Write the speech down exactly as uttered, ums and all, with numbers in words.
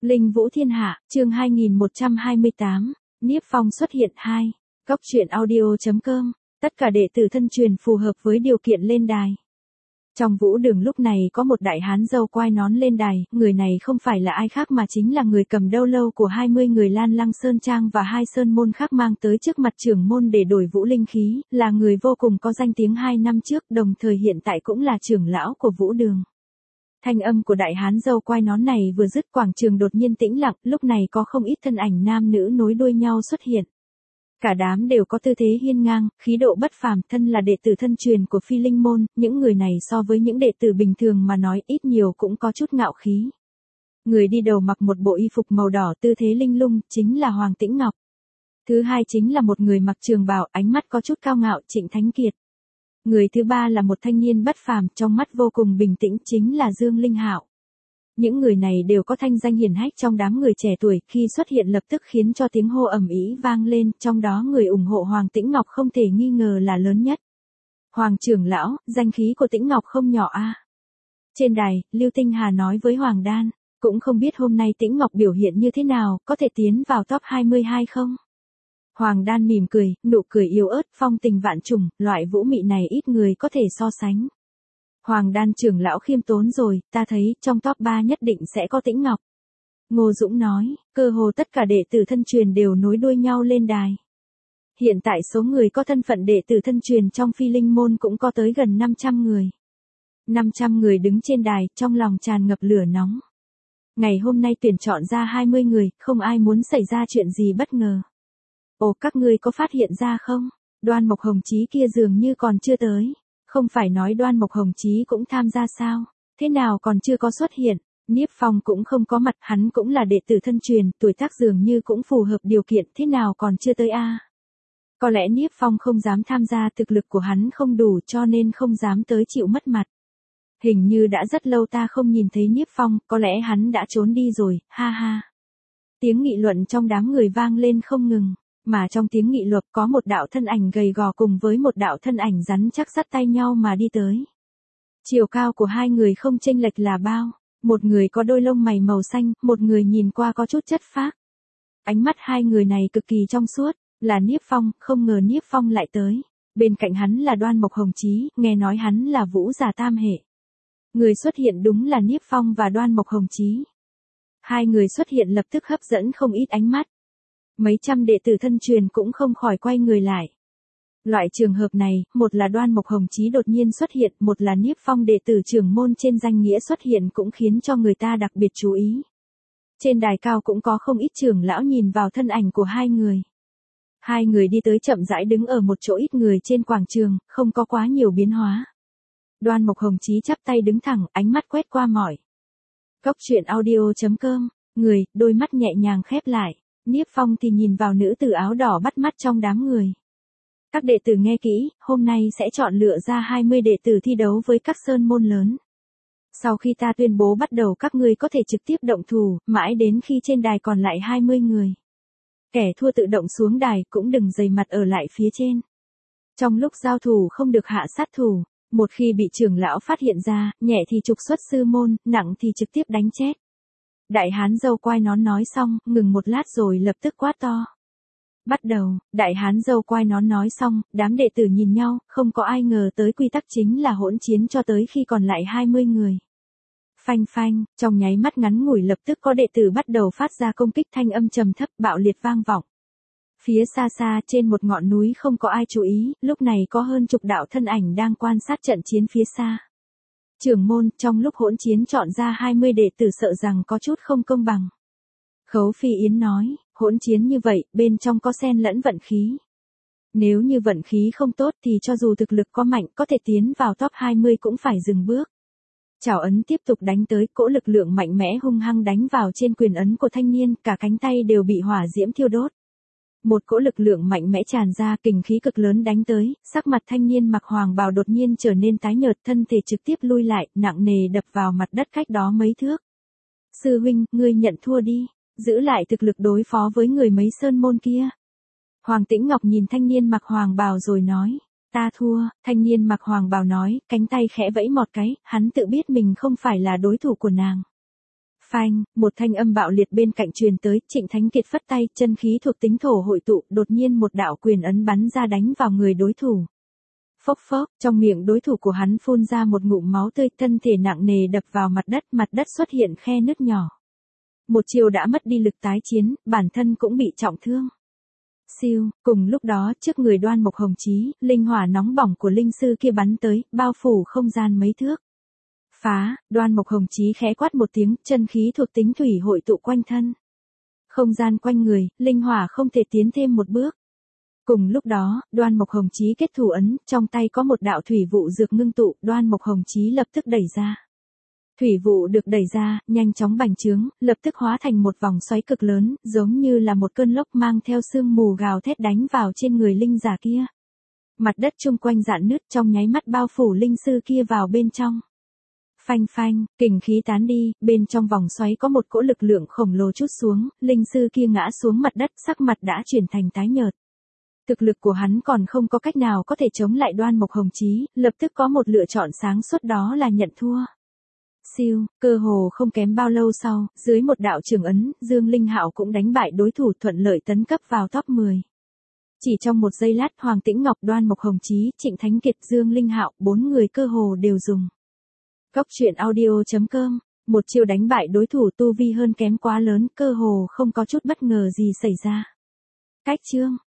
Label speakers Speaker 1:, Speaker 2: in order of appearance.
Speaker 1: Linh Vũ Thiên Hạ, chương hai nghìn một trăm hai mươi tám, Niếp Phong xuất hiện hai. Góc truyện audio.com, tất cả đệ tử thân truyền phù hợp với điều kiện lên đài. Trong vũ đường lúc này có một đại hán râu quai nón lên đài, người này không phải là ai khác mà chính là người cầm đâu lâu của hai mươi người Lan Lăng Sơn Trang và hai sơn môn khác mang tới trước mặt trưởng môn để đổi vũ linh khí, là người vô cùng có danh tiếng hai năm trước, đồng thời hiện tại cũng là trưởng lão của vũ đường. Thanh âm của đại hán râu quai nón này vừa dứt, quảng trường đột nhiên tĩnh lặng, lúc này có không ít thân ảnh nam nữ nối đuôi nhau xuất hiện. Cả đám đều có tư thế hiên ngang, khí độ bất phàm, thân là đệ tử thân truyền của Phi Linh môn, những người này so với những đệ tử bình thường mà nói ít nhiều cũng có chút ngạo khí. Người đi đầu mặc một bộ y phục màu đỏ tư thế linh lung, chính là Hoàng Tĩnh Ngọc. Thứ hai chính là một người mặc trường bào, ánh mắt có chút cao ngạo, Trịnh Thánh Kiệt. Người thứ ba là một thanh niên bất phàm, trong mắt vô cùng bình tĩnh, chính là Dương Linh Hạo. Những người này đều có thanh danh hiển hách trong đám người trẻ tuổi, khi xuất hiện lập tức khiến cho tiếng hô ầm ĩ vang lên, trong đó người ủng hộ Hoàng Tĩnh Ngọc không thể nghi ngờ là lớn nhất. Hoàng trưởng lão, danh khí của Tĩnh Ngọc không nhỏ a. Trên đài, Lưu Tinh Hà nói với Hoàng Đan, cũng không biết hôm nay Tĩnh Ngọc biểu hiện như thế nào, có thể tiến vào top hai mươi hai không? Hoàng Đan mỉm cười, nụ cười yếu ớt, phong tình vạn trùng, loại vũ mị này ít người có thể so sánh. Hoàng Đan trưởng lão khiêm tốn rồi, ta thấy trong top ba nhất định sẽ có Tĩnh Ngọc. Ngô Dũng nói, cơ hồ tất cả đệ tử thân truyền đều nối đuôi nhau lên đài. Hiện tại số người có thân phận đệ tử thân truyền trong Phi Linh môn cũng có tới gần năm trăm người. năm trăm người đứng trên đài, trong lòng tràn ngập lửa nóng. Ngày hôm nay tuyển chọn ra hai mươi người, không ai muốn xảy ra chuyện gì bất ngờ. Ồ, các ngươi có phát hiện ra không? Đoan Mộc Hồng Chí kia dường như còn chưa tới. Không phải nói Đoan Mộc Hồng Chí cũng tham gia sao? Thế nào còn chưa có xuất hiện? Niếp Phong cũng không có mặt, hắn cũng là đệ tử thân truyền, tuổi tác dường như cũng phù hợp điều kiện, thế nào còn chưa tới a? Có lẽ Niếp Phong không dám tham gia, thực lực của hắn không đủ cho nên không dám tới chịu mất mặt. Hình như đã rất lâu ta không nhìn thấy Niếp Phong, có lẽ hắn đã trốn đi rồi, ha ha. Tiếng nghị luận trong đám người vang lên không ngừng. Mà trong tiếng nghị luận có một đạo thân ảnh gầy gò cùng với một đạo thân ảnh rắn chắc dắt tay nhau mà đi tới. Chiều cao của hai người không chênh lệch là bao, một người có đôi lông mày màu xanh, một người nhìn qua có chút chất phác. Ánh mắt hai người này cực kỳ trong suốt, là Niếp Phong, không ngờ Niếp Phong lại tới. Bên cạnh hắn là Đoan Mộc Hồng Chí, nghe nói hắn là Vũ Giả Tam Hệ. Người xuất hiện đúng là Niếp Phong và Đoan Mộc Hồng Chí. Hai người xuất hiện lập tức hấp dẫn không ít ánh mắt. Mấy trăm đệ tử thân truyền cũng không khỏi quay người lại. Loại trường hợp này, một là Đoan Mộc Hồng Chí đột nhiên xuất hiện, một là Niếp Phong đệ tử trưởng môn trên danh nghĩa xuất hiện cũng khiến cho người ta đặc biệt chú ý. Trên đài cao cũng có không ít trưởng lão nhìn vào thân ảnh của hai người. Hai người đi tới chậm rãi đứng ở một chỗ ít người trên quảng trường, không có quá nhiều biến hóa. Đoan Mộc Hồng Chí chắp tay đứng thẳng, ánh mắt quét qua mọi. Góc truyện audio.com, người, đôi mắt nhẹ nhàng khép lại. Niếp Phong thì nhìn vào nữ tử áo đỏ bắt mắt trong đám người. Các đệ tử nghe kỹ, hôm nay sẽ chọn lựa ra hai mươi đệ tử thi đấu với các sơn môn lớn. Sau khi ta tuyên bố bắt đầu các ngươi có thể trực tiếp động thủ, mãi đến khi trên đài còn lại hai mươi người. Kẻ thua tự động xuống đài cũng đừng dày mặt ở lại phía trên. Trong lúc giao thủ không được hạ sát thủ, một khi bị trưởng lão phát hiện ra, nhẹ thì trục xuất sư môn, nặng thì trực tiếp đánh chết. Đại hán râu quai nón nói xong, ngừng một lát rồi lập tức quát to. Bắt đầu, đại hán râu quai nón nói xong, đám đệ tử nhìn nhau, không có ai ngờ tới quy tắc chính là hỗn chiến cho tới khi còn lại hai mươi người. Phanh phanh, trong nháy mắt ngắn ngủi lập tức có đệ tử bắt đầu phát ra công kích, thanh âm trầm thấp bạo liệt vang vọng. Phía xa xa trên một ngọn núi không có ai chú ý, lúc này có hơn chục đạo thân ảnh đang quan sát trận chiến phía xa. Trưởng môn, trong lúc hỗn chiến chọn ra hai mươi đệ tử sợ rằng có chút không công bằng. Khấu Phi Yến nói, hỗn chiến như vậy, bên trong có xen lẫn vận khí. Nếu như vận khí không tốt thì cho dù thực lực có mạnh có thể tiến vào top hai mươi cũng phải dừng bước. Chảo ấn tiếp tục đánh tới, cỗ lực lượng mạnh mẽ hung hăng đánh vào trên quyền ấn của thanh niên, cả cánh tay đều bị hỏa diễm thiêu đốt. Một cỗ lực lượng mạnh mẽ tràn ra, kình khí cực lớn đánh tới, sắc mặt thanh niên mặc hoàng bào đột nhiên trở nên tái nhợt, thân thể trực tiếp lui lại, nặng nề đập vào mặt đất cách đó mấy thước. Sư huynh, ngươi nhận thua đi, giữ lại thực lực đối phó với người mấy sơn môn kia. Hoàng Tĩnh Ngọc nhìn thanh niên mặc hoàng bào rồi nói, ta thua, thanh niên mặc hoàng bào nói, cánh tay khẽ vẫy một cái, hắn tự biết mình không phải là đối thủ của nàng. Phanh, một thanh âm bạo liệt bên cạnh truyền tới, Trịnh Thánh Kiệt phất tay, chân khí thuộc tính thổ hội tụ, đột nhiên một đạo quyền ấn bắn ra đánh vào người đối thủ. Phốc phốc, trong miệng đối thủ của hắn phun ra một ngụm máu tươi, thân thể nặng nề đập vào mặt đất, mặt đất xuất hiện khe nứt nhỏ. Một chiều đã mất đi lực tái chiến, bản thân cũng bị trọng thương. Siêu, cùng lúc đó trước người Đoan Mộc Hồng Chí, linh hỏa nóng bỏng của linh sư kia bắn tới, bao phủ không gian mấy thước. Phá, Đoan Mộc Hồng Chí khẽ quát một tiếng, chân khí thuộc tính thủy hội tụ quanh thân. Không gian quanh người, linh hỏa không thể tiến thêm một bước. Cùng lúc đó, Đoan Mộc Hồng Chí kết thủ ấn, trong tay có một đạo thủy vụ dược ngưng tụ, Đoan Mộc Hồng Chí lập tức đẩy ra. Thủy vụ được đẩy ra, nhanh chóng bành trướng, lập tức hóa thành một vòng xoáy cực lớn, giống như là một cơn lốc mang theo sương mù gào thét đánh vào trên người linh giả kia. Mặt đất chung quanh rạn nứt, trong nháy mắt bao phủ linh sư kia vào bên trong. Phanh phanh, kình khí tán đi, bên trong vòng xoáy có một cỗ lực lượng khổng lồ trút xuống, linh sư kia ngã xuống mặt đất, sắc mặt đã chuyển thành tái nhợt. Thực lực của hắn còn không có cách nào có thể chống lại Đoan Mộc Hồng Chí, lập tức có một lựa chọn sáng suốt, đó là nhận thua. Siêu, cơ hồ không kém bao lâu sau, dưới một đạo trường ấn, Dương Linh Hạo cũng đánh bại đối thủ, thuận lợi tấn cấp vào top mười. Chỉ trong một giây lát, Hoàng Tĩnh Ngọc, Đoan Mộc Hồng Chí, Trịnh Thánh Kiệt, Dương Linh Hạo, bốn người cơ hồ đều dùng. Góc truyện audio chấm com, một chiêu đánh bại đối thủ, tu vi hơn kém quá lớn, cơ hồ không có chút bất ngờ gì xảy ra. Cách chương